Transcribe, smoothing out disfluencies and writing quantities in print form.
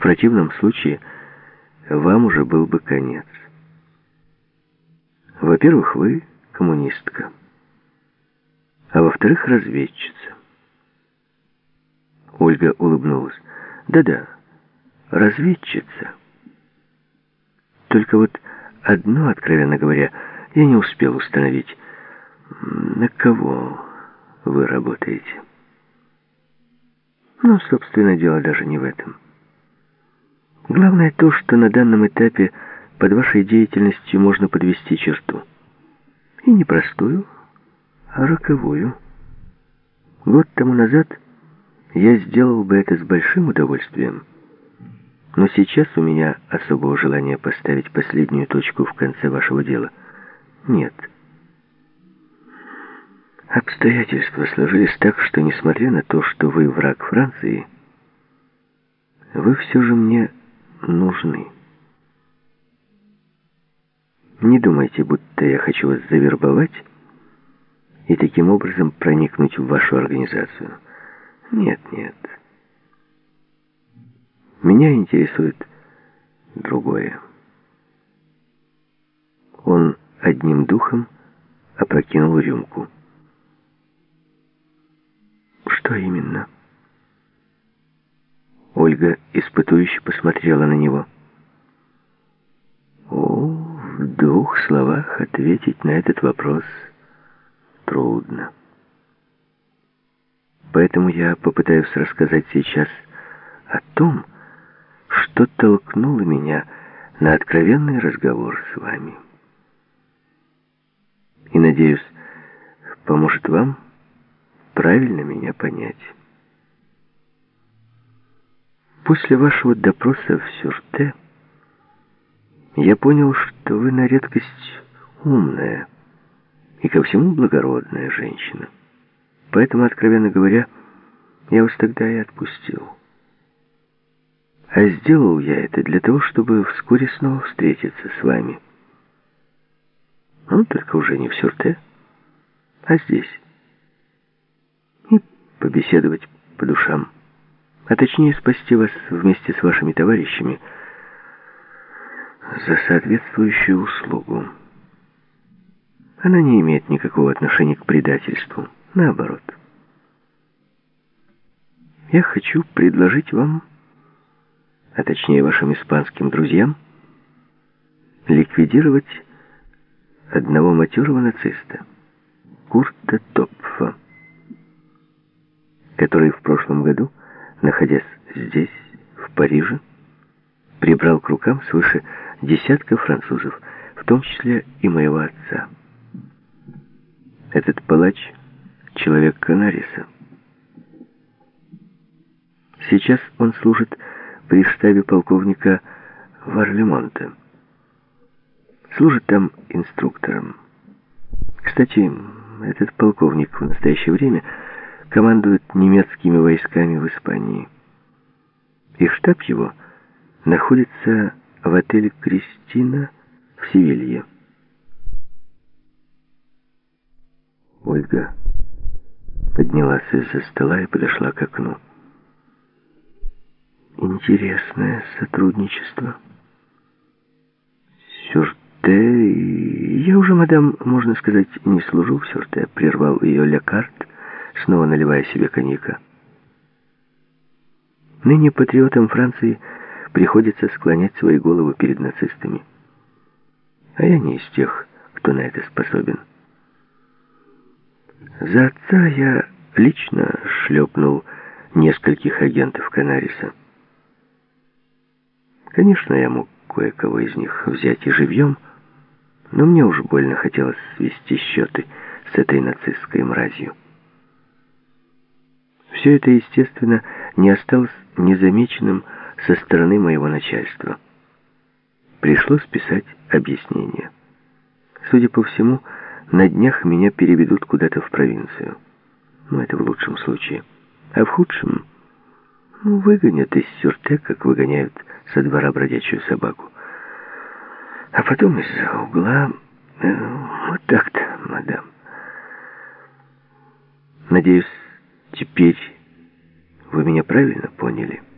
противном случае вам уже был бы конец. Во-первых, вы коммунистка, а во-вторых, разведчица. Ольга улыбнулась. Да-да, разведчица. Только вот одно, откровенно говоря, я не успел установить, на кого вы работаете. Но, собственно, дело даже не в этом. Главное то, что на данном этапе под вашей деятельностью можно подвести черту. И не простую, а роковую. Год тому назад я сделал бы это с большим удовольствием, но сейчас у меня особого желания поставить последнюю точку в конце вашего дела нет. Обстоятельства сложились так, что, несмотря на то, что вы враг Франции, вы все же мне нужны. Не думайте, будто я хочу вас завербовать и таким образом проникнуть в вашу организацию. Нет, нет. Меня интересует другое. Он одним духом опрокинул рюмку. Что именно? Ольга испытующе посмотрела на него. В двух словах ответить на этот вопрос трудно. Поэтому я попытаюсь рассказать сейчас о том, что толкнуло меня на откровенный разговор с вами. И, надеюсь, поможет вам правильно меня понять. После вашего допроса в Сюрте я понял, что вы на редкость умная и ко всему благородная женщина. Поэтому, откровенно говоря, я вас тогда и отпустил. А сделал я это для того, чтобы вскоре снова встретиться с вами. Ну, только уже не в Сюрте, а здесь. И побеседовать по душам. А точнее спасти вас вместе с вашими товарищами за соответствующую услугу. Она не имеет никакого отношения к предательству. Наоборот. Я хочу предложить вам, а точнее вашим испанским друзьям, ликвидировать одного матерого нациста, Курта Топфа, который в прошлом году, находясь здесь, в Париже, прибрал к рукам свыше десятка французов, в том числе и моего отца. Этот палач — человек Канариса. Сейчас он служит при штабе полковника Варлемонта. Служит там инструктором. Кстати, этот полковник в настоящее время командует немецкими войсками в Испании. И штаб его находится в отеле «Кристина» в Севилье. Ольга поднялась из-за стола и подошла к окну. Интересное сотрудничество. Сюрте... Я уже, мадам, можно сказать, не служу в Сюрте, прервал ее Лекарт, снова наливая себе коньяка. Ныне патриотам Франции приходится склонять свои головы перед нацистами. А я не из тех, кто на это способен. За отца я лично шлепнул нескольких агентов Канариса. Конечно, я мог кое-кого из них взять и живьем, но мне уж больно хотелось свести счеты с этой нацистской мразью. Все это, естественно, не осталось незамеченным со стороны моего начальства. Пришлось писать объяснение. Судя по всему, на днях меня переведут куда-то в провинцию. Ну, это в лучшем случае. А в худшем, выгонят из Сюрте, как выгоняют со двора бродячую собаку. А потом из-за угла... вот так-то, мадам. Надеюсь, теперь вы меня правильно поняли?